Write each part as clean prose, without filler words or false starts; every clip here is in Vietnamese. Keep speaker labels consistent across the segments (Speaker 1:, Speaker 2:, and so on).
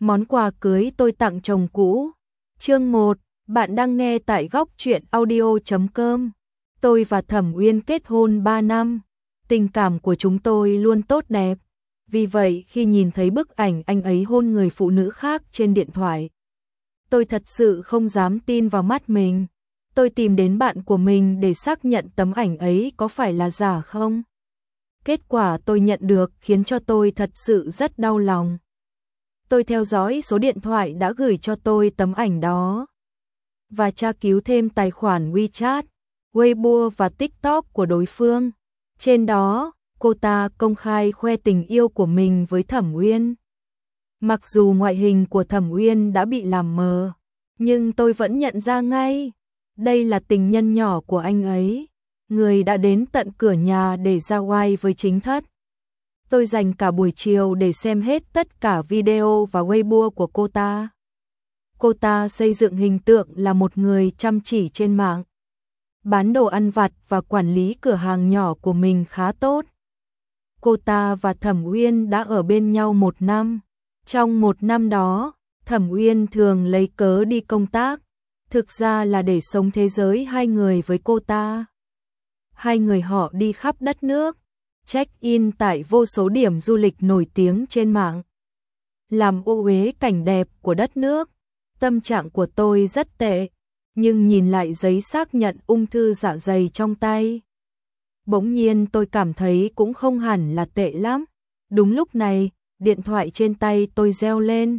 Speaker 1: Món quà cưới tôi tặng chồng cũ. Chương 1, bạn đang nghe tại góc truyện audio.com. Tôi và Thẩm Uyên kết hôn 3 năm. Tình cảm của chúng tôi luôn tốt đẹp. Vì vậy khi nhìn thấy bức ảnh anh ấy hôn người phụ nữ khác trên điện thoại, tôi thật sự không dám tin vào mắt mình. Tôi tìm đến bạn của mình để xác nhận tấm ảnh ấy có phải là giả không. Kết quả tôi nhận được khiến cho tôi thật sự rất đau lòng. Tôi theo dõi số điện thoại đã gửi cho tôi tấm ảnh đó và tra cứu thêm tài khoản WeChat, Weibo và TikTok của đối phương. Trên đó, cô ta công khai khoe tình yêu của mình với Thẩm Uyên. Mặc dù ngoại hình của Thẩm Uyên đã bị làm mờ, nhưng tôi vẫn nhận ra ngay, đây là tình nhân nhỏ của anh ấy, người đã đến tận cửa nhà để ra oai với chính thất. Tôi dành cả buổi chiều để xem hết tất cả video và Weibo của cô ta. Cô ta xây dựng hình tượng là một người chăm chỉ trên mạng, bán đồ ăn vặt và quản lý cửa hàng nhỏ của mình khá tốt. Cô ta và Thẩm Uyên đã ở bên nhau 1 năm. Trong 1 năm đó, Thẩm Uyên thường lấy cớ đi công tác, thực ra là để sống thế giới hai người với cô ta. Hai người họ đi khắp đất nước, check-in tại vô số điểm du lịch nổi tiếng trên mạng, làm ô uế cảnh đẹp của đất nước. Tâm trạng của tôi rất tệ, nhưng nhìn lại giấy xác nhận ung thư dạ dày trong tay, bỗng nhiên tôi cảm thấy cũng không hẳn là tệ lắm. Đúng lúc này, điện thoại trên tay tôi reo lên.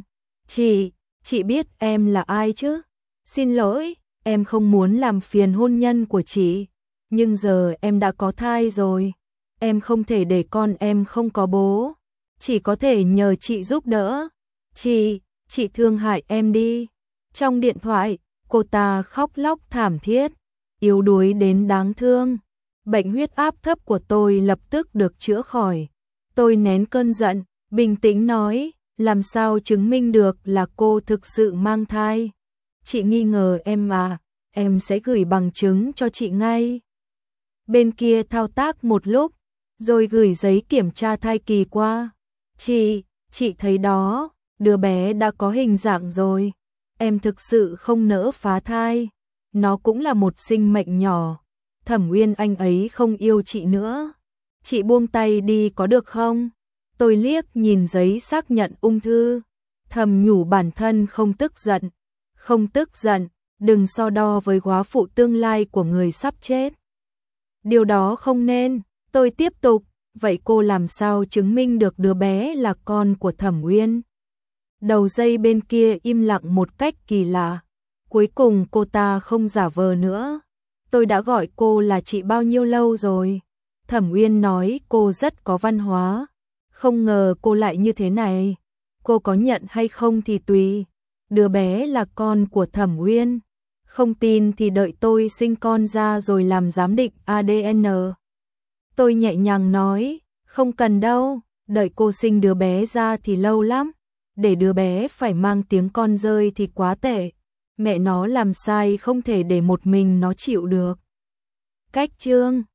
Speaker 1: Chị biết em là ai chứ? Xin lỗi, em không muốn làm phiền hôn nhân của chị, nhưng giờ em đã có thai rồi. Em không thể để con em không có bố, chỉ có thể nhờ chị giúp đỡ. Chị thương hại em đi. Trong điện thoại, cô ta khóc lóc thảm thiết, yếu đuối đến đáng thương. Bệnh huyết áp thấp của tôi lập tức được chữa khỏi. Tôi nén cơn giận, bình tĩnh nói, làm sao chứng minh được là cô thực sự mang thai? Chị nghi ngờ em à, em sẽ gửi bằng chứng cho chị ngay. Bên kia thao tác một lúc, rồi gửi giấy kiểm tra thai kỳ qua. Chị thấy đó, đứa bé đã có hình dạng rồi. Em thực sự không nỡ phá thai. Nó cũng là một sinh mệnh nhỏ. Thẩm Uyên anh ấy không yêu chị nữa. Chị buông tay đi có được không? Tôi liếc nhìn giấy xác nhận ung thư, thầm nhủ bản thân không tức giận. Không tức giận, đừng so đo với góa phụ tương lai của người sắp chết. Điều đó không nên. Tôi tiếp tục, vậy cô làm sao chứng minh được đứa bé là con của Thẩm Uyên? Đầu dây bên kia im lặng một cách kỳ lạ. Cuối cùng cô ta không giả vờ nữa. Tôi đã gọi cô là chị bao nhiêu lâu rồi? Thẩm Uyên nói cô rất có văn hóa. Không ngờ cô lại như thế này. Cô có nhận hay không thì tùy. Đứa bé là con của Thẩm Uyên. Không tin thì đợi tôi sinh con ra rồi làm giám định ADN. Tôi nhẹ nhàng nói, không cần đâu, đợi cô sinh đứa bé ra thì lâu lắm. Để đứa bé phải mang tiếng con rơi thì quá tệ. Mẹ nó làm sai không thể để một mình nó chịu được. Cách chương